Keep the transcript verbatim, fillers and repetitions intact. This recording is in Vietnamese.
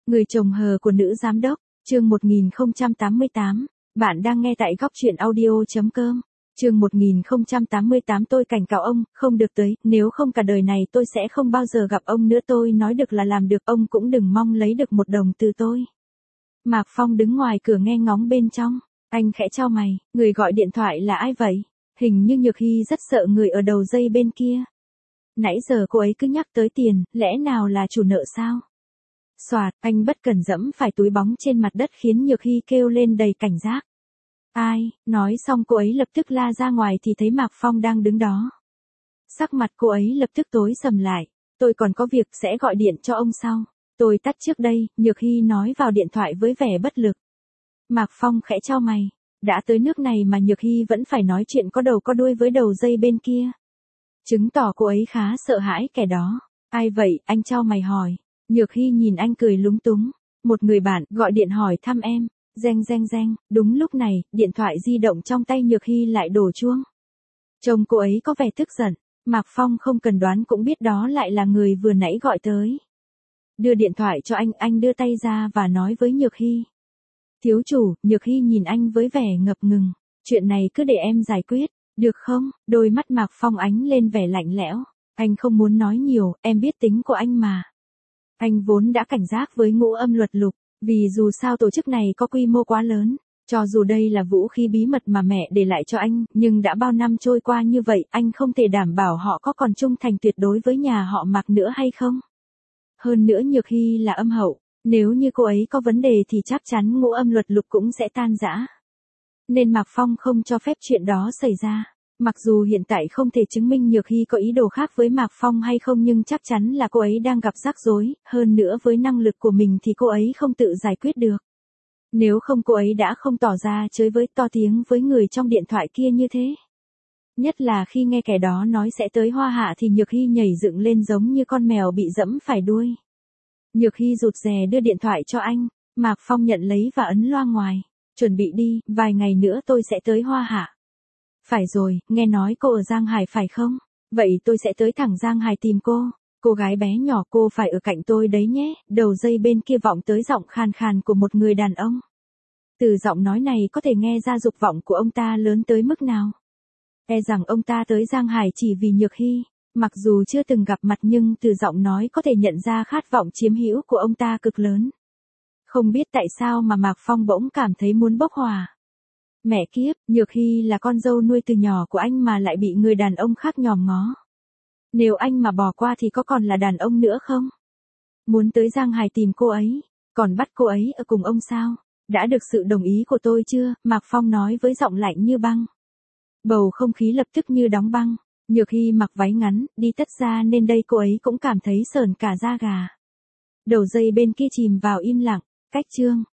Người chồng hờ của nữ giám đốc, chương một nghìn không trăm tám mươi tám, bạn đang nghe tại góc truyện audio.com. Chương một nghìn không trăm tám mươi tám tôi cảnh cáo ông, không được tới, nếu không cả đời này tôi sẽ không bao giờ gặp ông nữa, tôi nói được là làm được, ông cũng đừng mong lấy được một đồng từ tôi. Mạc Phong đứng ngoài cửa nghe ngóng bên trong, anh khẽ chau mày, người gọi điện thoại là ai vậy? Hình như Nhược Hy rất sợ người ở đầu dây bên kia. Nãy giờ cô ấy cứ nhắc tới tiền, lẽ nào là chủ nợ sao? Soạt, anh bất cẩn dẫm phải túi bóng trên mặt đất khiến Nhược Hy kêu lên đầy cảnh giác. Ai, nói xong cô ấy lập tức la ra ngoài thì thấy Mạc Phong đang đứng đó. Sắc mặt cô ấy lập tức tối sầm lại, tôi còn có việc sẽ gọi điện cho ông sau. Tôi tắt trước đây, Nhược Hy nói vào điện thoại với vẻ bất lực. Mạc Phong khẽ chau mày, đã tới nước này mà Nhược Hy vẫn phải nói chuyện có đầu có đuôi với đầu dây bên kia. Chứng tỏ cô ấy khá sợ hãi kẻ đó. Ai vậy, anh chau mày hỏi. Nhược Hy nhìn anh cười lúng túng. Một người bạn gọi điện hỏi thăm em. Reng reng reng, đúng lúc này, điện thoại di động trong tay Nhược Hy lại đổ chuông. Trông cô ấy có vẻ tức giận, Mạc Phong không cần đoán cũng biết đó lại là người vừa nãy gọi tới. Đưa điện thoại cho anh, anh đưa tay ra và nói với Nhược Hy. Thiếu chủ, Nhược Hy nhìn anh với vẻ ngập ngừng. Chuyện này cứ để em giải quyết, được không? Đôi mắt Mạc Phong ánh lên vẻ lạnh lẽo. Anh không muốn nói nhiều, em biết tính của anh mà. Anh vốn đã cảnh giác với Ngũ Âm Luật Lục, vì dù sao tổ chức này có quy mô quá lớn. Cho dù đây là vũ khí bí mật mà mẹ để lại cho anh, nhưng đã bao năm trôi qua như vậy, anh không thể đảm bảo họ có còn trung thành tuyệt đối với nhà họ Mạc nữa hay không. Hơn nữa Nhược Hy là âm hậu, nếu như cô ấy có vấn đề thì chắc chắn Ngũ Âm Luật Lục cũng sẽ tan rã. Nên Mạc Phong không cho phép chuyện đó xảy ra. Mặc dù hiện tại không thể chứng minh Nhược Hy có ý đồ khác với Mạc Phong hay không, nhưng chắc chắn là cô ấy đang gặp rắc rối, hơn nữa với năng lực của mình thì cô ấy không tự giải quyết được. Nếu không cô ấy đã không tỏ ra chơi với to tiếng với người trong điện thoại kia như thế. Nhất là khi nghe kẻ đó nói sẽ tới Hoa Hạ thì Nhược Hy nhảy dựng lên giống như con mèo bị dẫm phải đuôi. Nhược Hy rụt rè đưa điện thoại cho anh, Mạc Phong nhận lấy và ấn loa ngoài. Chuẩn bị đi, vài ngày nữa tôi sẽ tới Hoa Hạ. Phải rồi, nghe nói cô ở Giang Hải phải không? Vậy tôi sẽ tới thẳng Giang Hải tìm cô. Cô gái bé nhỏ, cô phải ở cạnh tôi đấy nhé. Đầu dây bên kia vọng tới giọng khàn khàn của một người đàn ông. Từ giọng nói này có thể nghe ra dục vọng của ông ta lớn tới mức nào. E rằng ông ta tới Giang Hải chỉ vì Nhược Hy. Mặc dù chưa từng gặp mặt nhưng từ giọng nói có thể nhận ra khát vọng chiếm hữu của ông ta cực lớn. Không biết tại sao mà Mạc Phong bỗng cảm thấy muốn bốc hỏa. Mẹ kiếp, Nhược Hy là con dâu nuôi từ nhỏ của anh mà lại bị người đàn ông khác nhòm ngó. Nếu anh mà bỏ qua thì có còn là đàn ông nữa không? Muốn tới Giang Hải tìm cô ấy, còn bắt cô ấy ở cùng ông sao? Đã được sự đồng ý của tôi chưa? Mạc Phong nói với giọng lạnh như băng. Bầu không khí lập tức như đóng băng. Nhược Hy mặc váy ngắn, đi tất ra nên đây cô ấy cũng cảm thấy sởn cả da gà. Đầu dây bên kia chìm vào im lặng, cách chương.